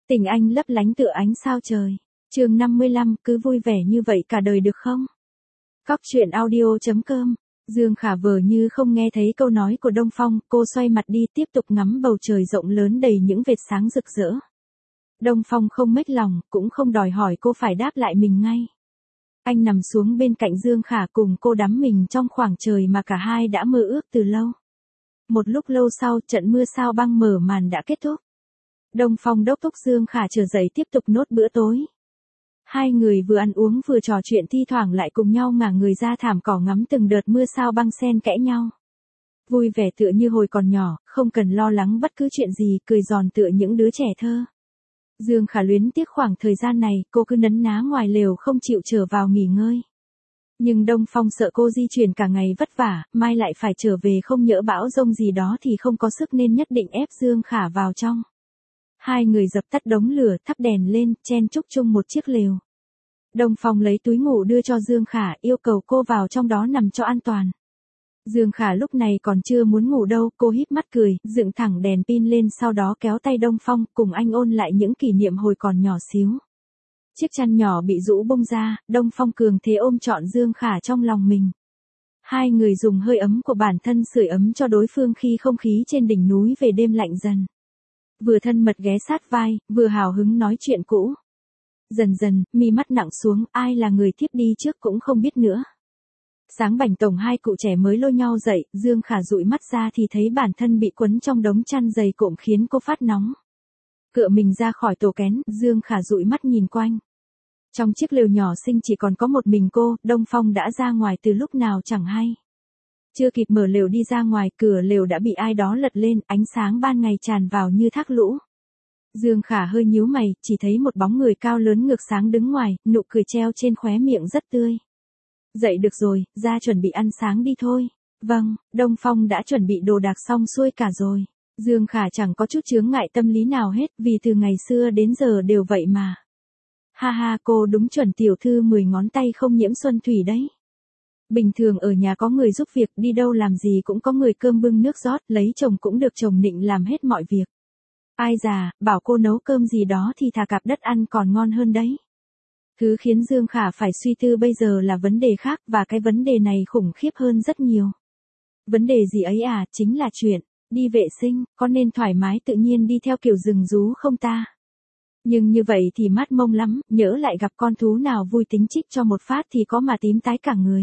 Tình anh lấp lánh tựa ánh sao trời. Chương 55, cứ vui vẻ như vậy cả đời được không? Cóc truyện audio.com. Dương Khả vờ như không nghe thấy câu nói của Đông Phong, cô xoay mặt đi tiếp tục ngắm bầu trời rộng lớn đầy những vệt sáng rực rỡ. Đông Phong không mếch lòng, cũng không đòi hỏi cô phải đáp lại mình ngay. Anh nằm xuống bên cạnh Dương Khả cùng cô đắm mình trong khoảng trời mà cả hai đã mơ ước từ lâu. Một lúc lâu sau, trận mưa sao băng mở màn đã kết thúc. Đông Phong đốc thúc Dương Khả trở dậy tiếp tục nốt bữa tối. Hai người vừa ăn uống vừa trò chuyện, thi thoảng lại cùng nhau ngả người ra thảm cỏ ngắm từng đợt mưa sao băng xen kẽ nhau. Vui vẻ tựa như hồi còn nhỏ, không cần lo lắng bất cứ chuyện gì, cười giòn tựa những đứa trẻ thơ. Dương Khả luyến tiếc khoảng thời gian này, cô cứ nấn ná ngoài lều không chịu trở vào nghỉ ngơi. Nhưng Đông Phong sợ cô di chuyển cả ngày vất vả, mai lại phải trở về không nhỡ bão giông gì đó thì không có sức nên nhất định ép Dương Khả vào trong. Hai người dập tắt đống lửa, thắp đèn lên, chen chúc chung một chiếc lều. Đông Phong lấy túi ngủ đưa cho Dương Khả, yêu cầu cô vào trong đó nằm cho an toàn. Dương Khả lúc này còn chưa muốn ngủ đâu, cô híp mắt cười, dựng thẳng đèn pin lên, sau đó kéo tay Đông Phong, cùng anh ôn lại những kỷ niệm hồi còn nhỏ xíu. Chiếc chăn nhỏ bị rũ bung ra, Đông Phong cường thế ôm trọn Dương Khả trong lòng mình. Hai người dùng hơi ấm của bản thân sưởi ấm cho đối phương khi không khí trên đỉnh núi về đêm lạnh dần. Vừa thân mật ghé sát vai, vừa hào hứng nói chuyện cũ. Dần dần, mi mắt nặng xuống, ai là người tiếp đi trước cũng không biết nữa. Sáng bảnh tổng hai cụ trẻ mới lôi nhau dậy, Dương Khả dụi mắt ra thì thấy bản thân bị quấn trong đống chăn dày cộm khiến cô phát nóng. Cựa mình ra khỏi tổ kén, Dương Khả dụi mắt nhìn quanh. Trong chiếc lều nhỏ xinh chỉ còn có một mình cô, Đông Phong đã ra ngoài từ lúc nào chẳng hay. Chưa kịp mở lều đi ra ngoài, cửa lều đã bị ai đó lật lên, ánh sáng ban ngày tràn vào như thác lũ. Dương Khả hơi nhíu mày, chỉ thấy một bóng người cao lớn ngược sáng đứng ngoài, nụ cười treo trên khóe miệng rất tươi. Dậy được rồi, ra chuẩn bị ăn sáng đi thôi. Vâng, Đông Phong đã chuẩn bị đồ đạc xong xuôi cả rồi. Dương Khả chẳng có chút chướng ngại tâm lý nào hết, vì từ ngày xưa đến giờ đều vậy mà. Ha ha, cô đúng chuẩn tiểu thư 10 ngón tay không nhiễm xuân thủy đấy. Bình thường ở nhà có người giúp việc, đi đâu làm gì cũng có người cơm bưng nước rót, lấy chồng cũng được chồng nịnh làm hết mọi việc. Ai già, bảo cô nấu cơm gì đó thì thà cạp đất ăn còn ngon hơn đấy. Thứ khiến Dương Khả phải suy tư bây giờ là vấn đề khác, và cái vấn đề này khủng khiếp hơn rất nhiều. Vấn đề gì ấy à, chính là chuyện đi vệ sinh, có nên thoải mái tự nhiên đi theo kiểu rừng rú không ta? Nhưng như vậy thì mát mông lắm, nhỡ lại gặp con thú nào vui tính chích cho một phát thì có mà tím tái cả người.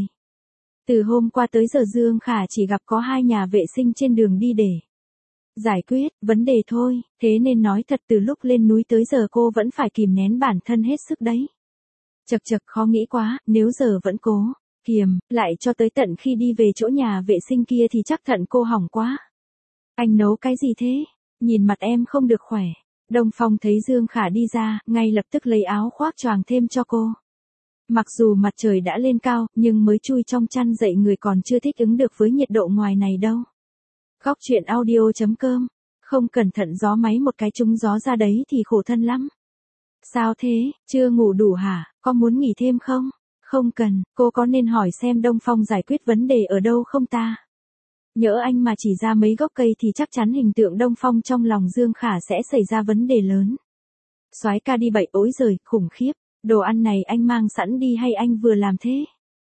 Từ hôm qua tới giờ Dương Khả chỉ gặp có 2 nhà vệ sinh trên đường đi để giải quyết vấn đề thôi, thế nên nói thật từ lúc lên núi tới giờ cô vẫn phải kìm nén bản thân hết sức đấy. Chật chật, khó nghĩ quá, nếu giờ vẫn cố kiềm lại cho tới tận khi đi về chỗ nhà vệ sinh kia thì chắc thận cô hỏng quá. Anh nấu cái gì thế? Nhìn mặt em không được khỏe. Đông Phong thấy Dương Khả đi ra, ngay lập tức lấy áo khoác choàng thêm cho cô. Mặc dù mặt trời đã lên cao, nhưng mới chui trong chăn dậy người còn chưa thích ứng được với nhiệt độ ngoài này đâu. Cóc truyện audio.com. Không cẩn thận gió máy một cái trúng gió ra đấy thì khổ thân lắm. Sao thế, chưa ngủ đủ hả, có muốn nghỉ thêm không? Không cần, cô có nên hỏi xem Đông Phong giải quyết vấn đề ở đâu không ta? Nhỡ anh mà chỉ ra mấy gốc cây thì chắc chắn hình tượng Đông Phong trong lòng Dương Khả sẽ xảy ra vấn đề lớn. Soái ca đi bậy, ối giời, khủng khiếp, đồ ăn này anh mang sẵn đi hay anh vừa làm thế?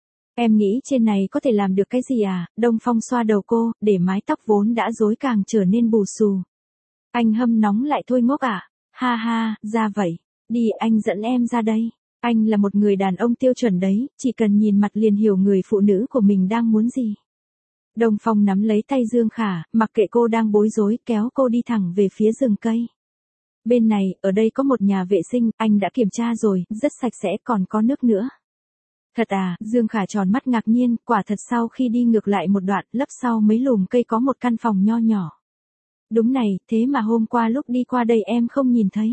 Em nghĩ trên này có thể làm được cái gì à? Đông Phong xoa đầu cô, để mái tóc vốn đã rối càng trở nên bù xù. Anh hâm nóng lại thôi ngốc à? Ha ha, ra vậy. Đi, anh dẫn em ra đây. Anh là một người đàn ông tiêu chuẩn đấy, chỉ cần nhìn mặt liền hiểu người phụ nữ của mình đang muốn gì. Đông Phong nắm lấy tay Dương Khả, mặc kệ cô đang bối rối, kéo cô đi thẳng về phía rừng cây. Bên này, ở đây có một nhà vệ sinh, anh đã kiểm tra rồi, rất sạch sẽ, còn có nước nữa. Thật à, Dương Khả tròn mắt ngạc nhiên, quả thật sau khi đi ngược lại một đoạn, lấp sau mấy lùm cây có một căn phòng nho nhỏ. Đúng này, thế mà hôm qua lúc đi qua đây em không nhìn thấy.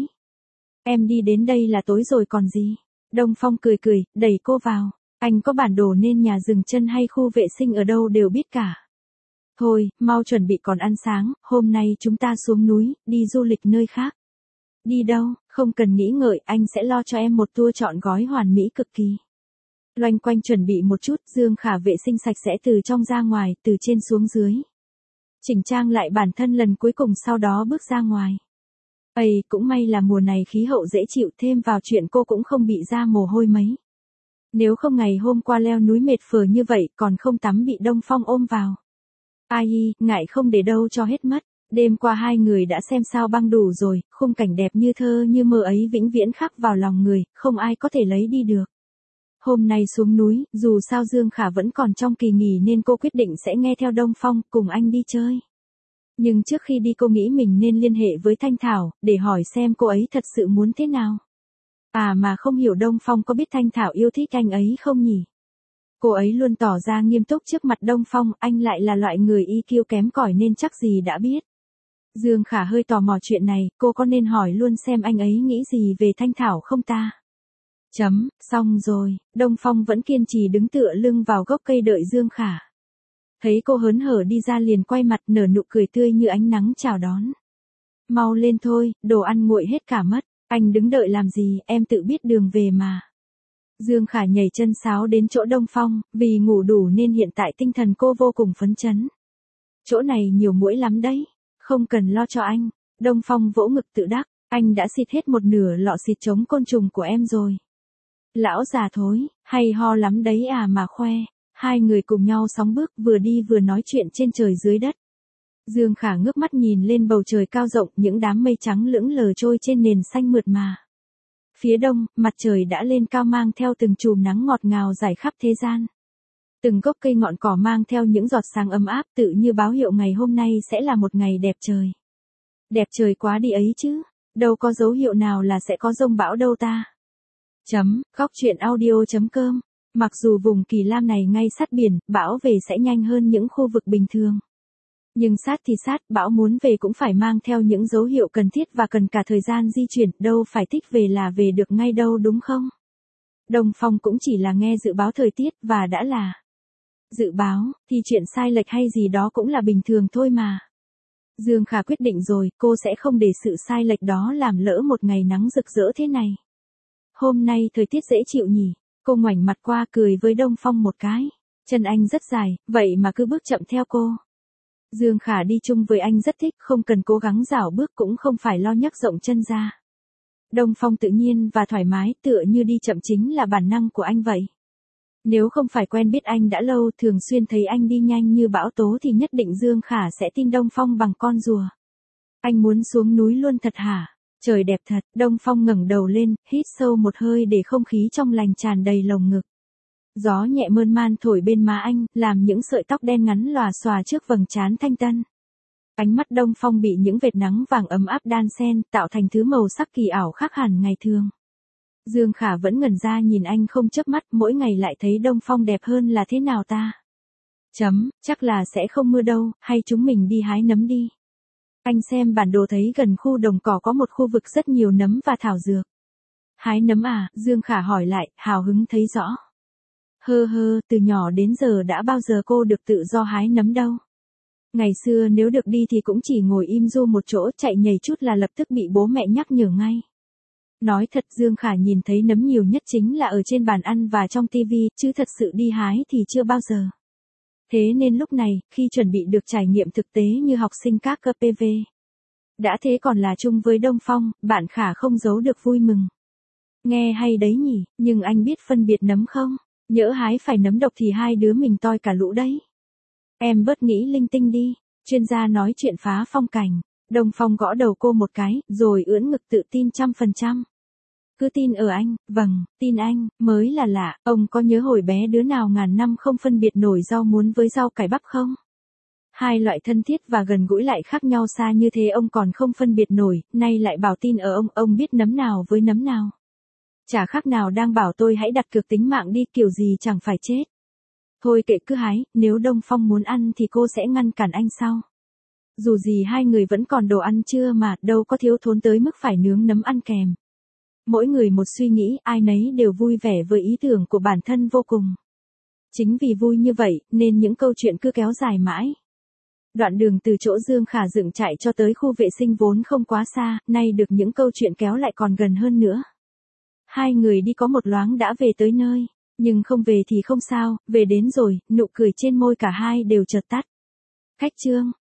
Em đi đến đây là tối rồi còn gì. Đông Phong cười cười, đẩy cô vào. Anh có bản đồ nên nhà dừng chân hay khu vệ sinh ở đâu đều biết cả. Thôi, mau chuẩn bị còn ăn sáng, hôm nay chúng ta xuống núi, đi du lịch nơi khác. Đi đâu, không cần nghĩ ngợi, anh sẽ lo cho em một tour trọn gói hoàn mỹ cực kỳ. Loanh quanh chuẩn bị một chút, Dương Khả vệ sinh sạch sẽ từ trong ra ngoài, từ trên xuống dưới. Chỉnh trang lại bản thân lần cuối cùng sau đó bước ra ngoài. Ây, cũng may là mùa này khí hậu dễ chịu, thêm vào chuyện cô cũng không bị ra mồ hôi mấy. Nếu không ngày hôm qua leo núi mệt phờ như vậy còn không tắm bị Đông Phong ôm vào. Ai, ngại không để đâu cho hết mất. Đêm qua hai người đã xem sao băng đủ rồi, khung cảnh đẹp như thơ như mơ ấy vĩnh viễn khắc vào lòng người, không ai có thể lấy đi được. Hôm nay xuống núi, dù sao Dương Khả vẫn còn trong kỳ nghỉ nên cô quyết định sẽ nghe theo Đông Phong, cùng anh đi chơi. Nhưng trước khi đi cô nghĩ mình nên liên hệ với Thanh Thảo, để hỏi xem cô ấy thật sự muốn thế nào. À mà không hiểu Đông Phong có biết Thanh Thảo yêu thích anh ấy không nhỉ? Cô ấy luôn tỏ ra nghiêm túc trước mặt Đông Phong, anh lại là loại người EQ kém cỏi nên chắc gì đã biết. Dương Khả hơi tò mò chuyện này, cô có nên hỏi luôn xem anh ấy nghĩ gì về Thanh Thảo không ta? Xong rồi, Đông Phong vẫn kiên trì đứng tựa lưng vào gốc cây đợi Dương Khả. Thấy cô hớn hở đi ra liền quay mặt nở nụ cười tươi như ánh nắng chào đón. Mau lên thôi, đồ ăn nguội hết cả mất, anh đứng đợi làm gì, em tự biết đường về mà. Dương Khả nhảy chân sáo đến chỗ Đông Phong, vì ngủ đủ nên hiện tại tinh thần cô vô cùng phấn chấn. Chỗ này nhiều muỗi lắm đấy, không cần lo cho anh. Đông Phong vỗ ngực tự đắc, anh đã xịt hết một nửa lọ xịt chống côn trùng của em rồi. Lão già thối, hay ho lắm đấy à mà khoe. Hai người cùng nhau sóng bước vừa đi vừa nói chuyện trên trời dưới đất. Dương Khả ngước mắt nhìn lên bầu trời cao rộng, những đám mây trắng lững lờ trôi trên nền xanh mượt mà. Phía đông, mặt trời đã lên cao mang theo từng chùm nắng ngọt ngào rải khắp thế gian. Từng gốc cây ngọn cỏ mang theo những giọt sáng ấm áp tự như báo hiệu ngày hôm nay sẽ là một ngày đẹp trời. Đẹp trời quá đi ấy chứ, đâu có dấu hiệu nào là sẽ có dông bão đâu ta. Góc truyện audio.com. Mặc dù vùng Kỳ Lam này ngay sát biển, bão về sẽ nhanh hơn những khu vực bình thường. Nhưng sát thì sát, bão muốn về cũng phải mang theo những dấu hiệu cần thiết và cần cả thời gian di chuyển, đâu phải thích về là về được ngay đâu đúng không? Đông Phong cũng chỉ là nghe dự báo thời tiết và đã là dự báo, thì chuyện sai lệch hay gì đó cũng là bình thường thôi mà. Dương Khả quyết định rồi, cô sẽ không để sự sai lệch đó làm lỡ một ngày nắng rực rỡ thế này. Hôm nay thời tiết dễ chịu nhỉ? Cô ngoảnh mặt qua cười với Đông Phong một cái. Chân anh rất dài, vậy mà cứ bước chậm theo cô. Dương Khả đi chung với anh rất thích, không cần cố gắng rảo bước cũng không phải lo nhấc rộng chân ra. Đông Phong tự nhiên và thoải mái, tựa như đi chậm chính là bản năng của anh vậy. Nếu không phải quen biết anh đã lâu, thường xuyên thấy anh đi nhanh như bão tố thì nhất định Dương Khả sẽ tin Đông Phong bằng con rùa. Anh muốn xuống núi luôn thật hả? Trời đẹp thật, Đông Phong ngẩng đầu lên, hít sâu một hơi để không khí trong lành tràn đầy lồng ngực. Gió nhẹ mơn man thổi bên má anh, làm những sợi tóc đen ngắn lòa xòa trước vầng trán thanh tân. Ánh mắt Đông Phong bị những vệt nắng vàng ấm áp đan xen, tạo thành thứ màu sắc kỳ ảo khác hẳn ngày thường. Dương Khả vẫn ngẩn ra nhìn anh không chớp mắt, mỗi ngày lại thấy Đông Phong đẹp hơn là thế nào ta? Chắc là sẽ không mưa đâu, hay chúng mình đi hái nấm đi. Anh xem bản đồ thấy gần khu đồng cỏ có một khu vực rất nhiều nấm và thảo dược. Hái nấm à? Dương Khả hỏi lại, hào hứng thấy rõ. Từ nhỏ đến giờ đã bao giờ cô được tự do hái nấm đâu. Ngày xưa nếu được đi thì cũng chỉ ngồi im ru một chỗ, chạy nhảy chút là lập tức bị bố mẹ nhắc nhở ngay. Nói thật, Dương Khả nhìn thấy nấm nhiều nhất chính là ở trên bàn ăn và trong tivi, chứ thật sự đi hái thì chưa bao giờ. Thế nên lúc này, khi chuẩn bị được trải nghiệm thực tế như học sinh các KPV. Đã thế còn là chung với Đông Phong, bạn Khả không giấu được vui mừng. Nghe hay đấy nhỉ, nhưng anh biết phân biệt nấm không? Nhỡ hái phải nấm độc thì hai đứa mình toi cả lũ đấy. Em bớt nghĩ linh tinh đi, chuyên gia nói chuyện phá phong cảnh. Đông Phong gõ đầu cô một cái, rồi ưỡn ngực tự tin 100%. Cứ tin ở anh, vâng, tin anh, mới là lạ, ông có nhớ hồi bé đứa nào ngàn năm không phân biệt nổi rau muống với rau cải bắp không? Hai loại thân thiết và gần gũi lại khác nhau xa như thế ông còn không phân biệt nổi, nay lại bảo tin ở ông biết nấm nào với nấm nào. Chả khác nào đang bảo tôi hãy đặt cược tính mạng đi, kiểu gì chẳng phải chết. Thôi kệ cứ hái, nếu Đông Phong muốn ăn thì cô sẽ ngăn cản anh sau. Dù gì hai người vẫn còn đồ ăn trưa mà, đâu có thiếu thốn tới mức phải nướng nấm ăn kèm. Mỗi người một suy nghĩ, ai nấy đều vui vẻ với ý tưởng của bản thân vô cùng. Chính vì vui như vậy, nên những câu chuyện cứ kéo dài mãi. Đoạn đường từ chỗ Dương Khả dựng trại cho tới khu vệ sinh vốn không quá xa, nay được những câu chuyện kéo lại còn gần hơn nữa. Hai người đi có một loáng đã về tới nơi, nhưng không về thì không sao, về đến rồi, nụ cười trên môi cả hai đều chợt tắt. Khách Trương,